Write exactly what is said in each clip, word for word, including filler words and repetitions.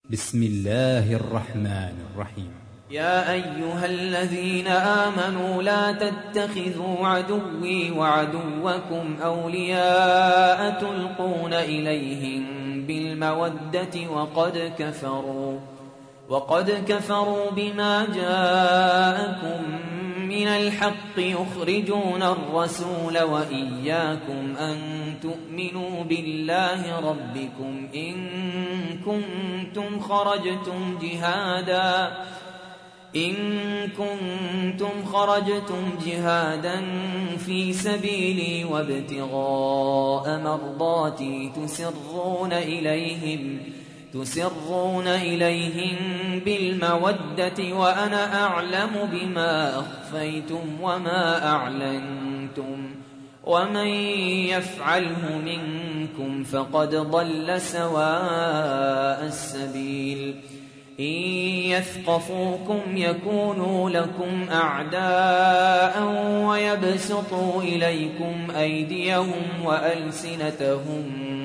بسم الله الرحمن الرحيم. يا أيها الذين آمنوا لا تتخذوا عدوي وعدوكم أولياء تلقون إليهم بالمودة وقد كفروا وقد كفروا بما جاءكم من الحق يخرجون الرسول وإياكم أن تؤمنوا بالله ربكم إن كنتم خرجتم جهادا إن كنتم خرجتم جهادا في سبيلي وابتغاء مرضاتي تسرون إليهم تسرون إليهم بالمودة وأنا أعلم بما أخفيتم وما أعلنتم ومن يفعله منكم فقد ضل سواء السبيل إن يثقفوكم يكونوا لكم أعداء ويبسطوا إليكم أيديهم وألسنتهم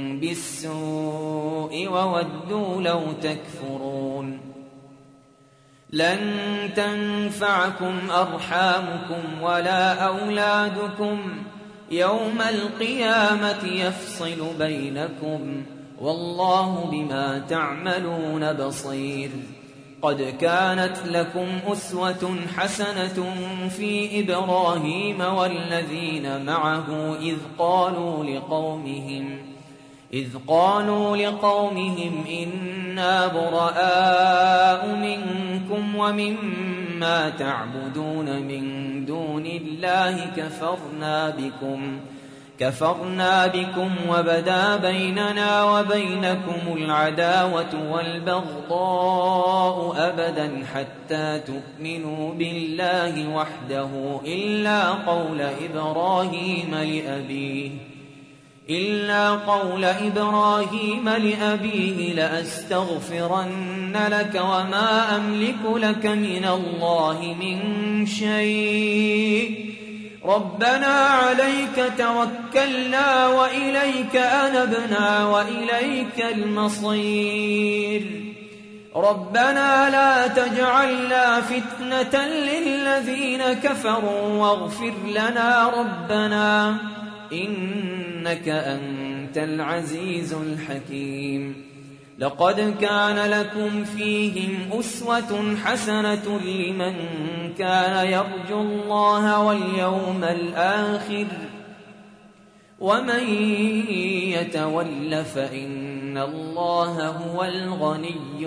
بالسوء وودوا لو تكفرون لن تنفعكم أرحامكم ولا أولادكم يوم القيامة يفصل بينكم والله بما تعملون بصير قد كانت لكم أسوة حسنة في إبراهيم والذين معه إذ قالوا لقومهم إذ قالوا لقومهم إنا براء منكم ومما تعبدون من دون الله كفرنا بكم كفرنا بكم وبدا بيننا وبينكم العداوة والبغضاء أبدا حتى تؤمنوا بالله وحده إلا قول إبراهيم لأبيه إلا قول إبراهيم لأبيه لأستغفرن لك وما أملك لك من الله من شيء ربنا عليك توكلنا وإليك أنبنا وإليك المصير ربنا لا تجعلنا فتنة للذين كفروا واغفر لنا ربنا إنك أنت العزيز الحكيم لقد كان لكم فيهم أسوة حسنة لمن كان يرجو الله واليوم الآخر ومن يتول فإن الله هو الغني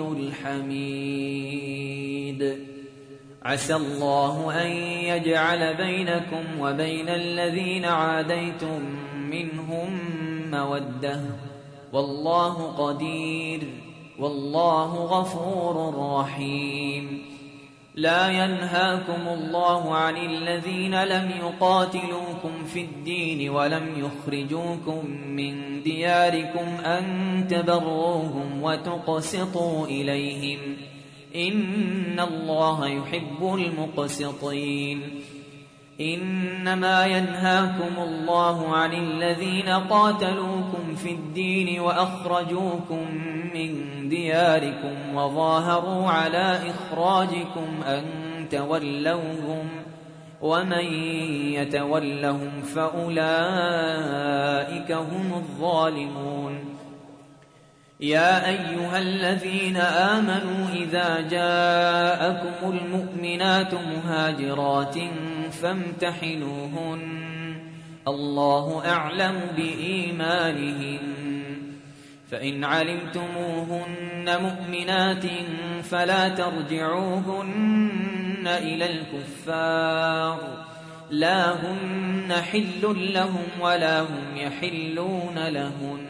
الحميد عسى الله أن يجعل بينكم وبين الذين عاديتم منهم مودة والله قدير والله غفور رحيم لا ينهاكم الله عن الذين لم يقاتلوكم في الدين ولم يخرجوكم من دياركم أن تبروهم وتقسطوا إليهم إن الله يحب المقسطين إنما ينهاكم الله عن الذين قاتلوكم في الدين وأخرجوكم من دياركم وظاهروا على إخراجكم أن تولوهم ومن يتولهم فأولئك هم الظالمون يا أيها الذين آمنوا إذا جاءكم المؤمنات مهاجرات فامتحنوهن الله أعلم بإيمانهن فإن علمتموهن مؤمنات فلا ترجعوهن إلى الكفار لا هن حل لهم ولا هم يحلون لهن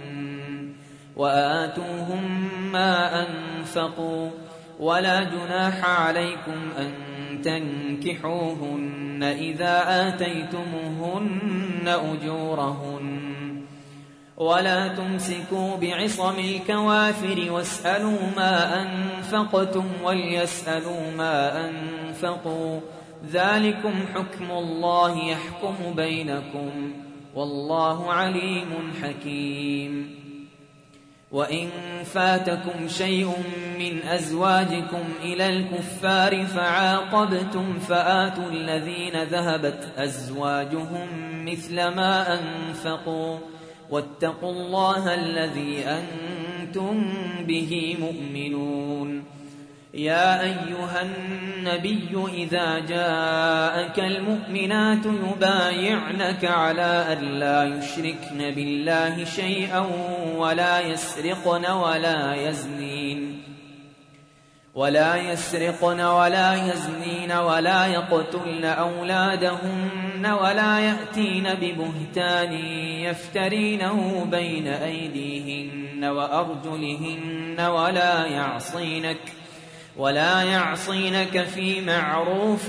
وآتوهم ما أنفقوا ولا جناح عليكم أن تنكحوهن إذا آتيتموهن أجورهن ولا تمسكوا بعصم الكوافر واسألوا ما أنفقتم وليسألوا ما أنفقوا ذلكم حكم الله يحكم بينكم والله عليم حكيم وإن فاتكم شيء من أزواجكم إلى الكفار فعاقبتم فآتوا الذين ذهبت أزواجهم مثل ما أنفقوا واتقوا الله الذي أنتم به مؤمنون. يا أيها النبي إذا جاءك المؤمنات يبايعنك على أن لا يشركن بالله شيئا ولا يسرقن ولا يزنين ولا يسرقن ولا يزنين ولا يقتلن أولادهن ولا يأتين ببهتان يفترينه بين أيديهن وأرجلهن ولا يعصينك ولا يعصينك في معروف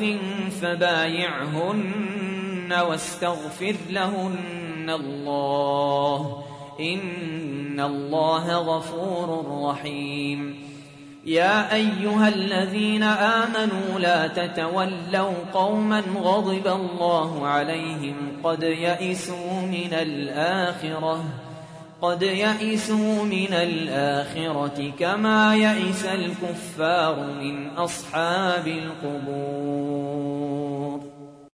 فبايعهن واستغفر لهن الله إن الله غفور رحيم. يا أيها الذين آمنوا لا تتولوا قوما غضب الله عليهم قد يئسوا من الآخرة قد يئسوا من الآخرة كما يئس الكفار من أصحاب القبور.